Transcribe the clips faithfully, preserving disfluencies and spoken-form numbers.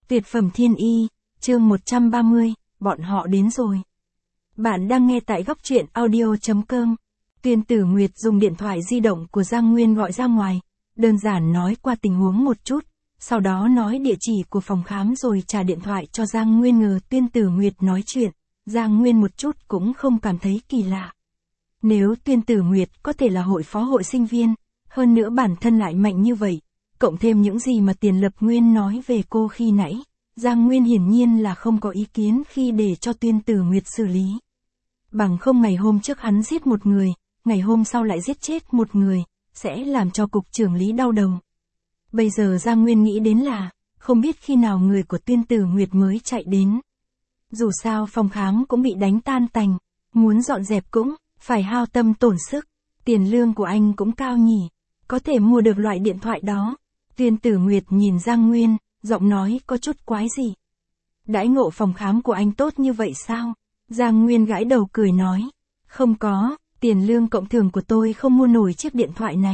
Tuyệt phẩm thiên y, chương một trăm ba mươi, bọn họ đến rồi. Bạn đang nghe tại góc truyện audio chấm com. Tuyên Tử Nguyệt dùng điện thoại di động của Giang Nguyên gọi ra ngoài, đơn giản nói qua tình huống một chút, sau đó nói địa chỉ của phòng khám rồi trả điện thoại cho Giang Nguyên. Ngờ Tuyên Tử Nguyệt nói chuyện, Giang Nguyên một chút cũng không cảm thấy kỳ lạ. Nếu Tuyên Tử Nguyệt có thể là hội phó hội sinh viên, hơn nữa bản thân lại mạnh như vậy, cộng thêm những gì mà Tiền Lập Nguyên nói về cô khi nãy, Giang Nguyên hiển nhiên là không có ý kiến khi để cho Tuyên Tử Nguyệt xử lý. Bằng không ngày hôm trước hắn giết một người, ngày hôm sau lại giết chết một người, sẽ làm cho cục trưởng Lý đau đầu. Bây giờ Giang Nguyên nghĩ đến là, không biết khi nào người của Tuyên Tử Nguyệt mới chạy đến. Dù sao phòng khám cũng bị đánh tan tành, muốn dọn dẹp cũng phải hao tâm tổn sức, tiền lương của anh cũng cao nhỉ, có thể mua được loại điện thoại đó. Tuyên Tử Nguyệt nhìn Giang Nguyên, giọng nói có chút quái gì. Đãi ngộ phòng khám của anh tốt như vậy sao? Giang Nguyên gãi đầu cười nói, không có, tiền lương cộng thưởng của tôi không mua nổi chiếc điện thoại này.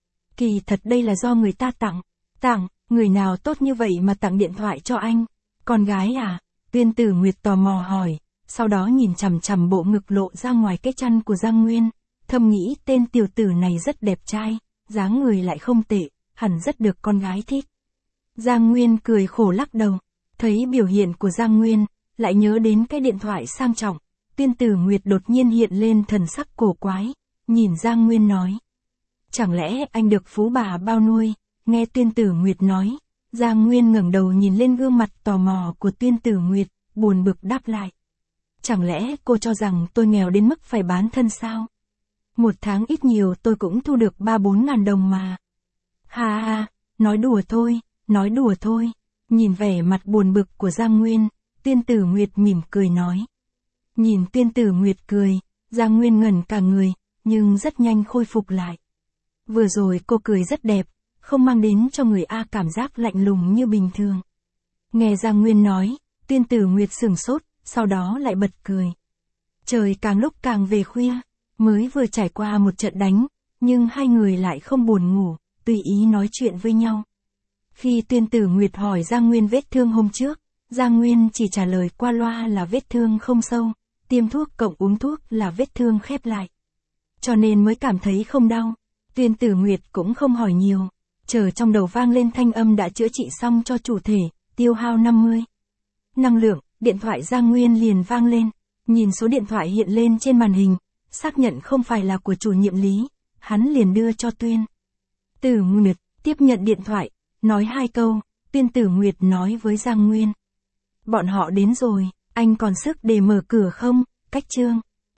Kỳ thật đây là do người ta tặng, tặng, người nào tốt như vậy mà tặng điện thoại cho anh? Con gái à? Tuyên Tử Nguyệt tò mò hỏi, sau đó nhìn chằm chằm bộ ngực lộ ra ngoài cái chăn của Giang Nguyên, thầm nghĩ tên tiểu tử này rất đẹp trai, dáng người lại không tệ, hẳn rất được con gái thích. Giang Nguyên cười khổ lắc đầu, thấy biểu hiện của Giang Nguyên, lại nhớ đến cái điện thoại sang trọng, Tuyên Tử Nguyệt đột nhiên hiện lên thần sắc cổ quái, nhìn Giang Nguyên nói. Chẳng lẽ anh được phú bà bao nuôi? Nghe Tuyên Tử Nguyệt nói, Giang Nguyên ngẩng đầu nhìn lên gương mặt tò mò của Tuyên Tử Nguyệt, buồn bực đáp lại. Chẳng lẽ cô cho rằng tôi nghèo đến mức phải bán thân sao? Một tháng ít nhiều tôi cũng thu được ba bốn ngàn đồng mà. Ha ha, nói đùa thôi, nói đùa thôi. Nhìn vẻ mặt buồn bực của Giang Nguyên, Tuyên Tử Nguyệt mỉm cười nói. Nhìn Tuyên Tử Nguyệt cười, Giang Nguyên ngẩn cả người, nhưng rất nhanh khôi phục lại. Vừa rồi cô cười rất đẹp, không mang đến cho người A cảm giác lạnh lùng như bình thường. Nghe Giang Nguyên nói, Tuyên Tử Nguyệt sửng sốt, sau đó lại bật cười. Trời càng lúc càng về khuya, mới vừa trải qua một trận đánh, nhưng hai người lại không buồn ngủ, tùy ý nói chuyện với nhau. Khi Tuyên Tử Nguyệt hỏi Giang Nguyên vết thương hôm trước, Giang Nguyên chỉ trả lời qua loa là vết thương không sâu, tiêm thuốc cộng uống thuốc là vết thương khép lại. Cho nên mới cảm thấy không đau. Tuyên Tử Nguyệt cũng không hỏi nhiều, chờ trong đầu vang lên thanh âm đã chữa trị xong cho chủ thể, tiêu hao năm mươi. Năng lượng, điện thoại Giang Nguyên liền vang lên, nhìn số điện thoại hiện lên trên màn hình, xác nhận không phải là của chủ nhiệm Lý, hắn liền đưa cho Tuyên Tử Nguyệt, tiếp nhận điện thoại, nói hai câu, Tuyên Tử Nguyệt nói với Giang Nguyên. Bọn họ đến rồi, anh còn sức để mở cửa không? Cách trương.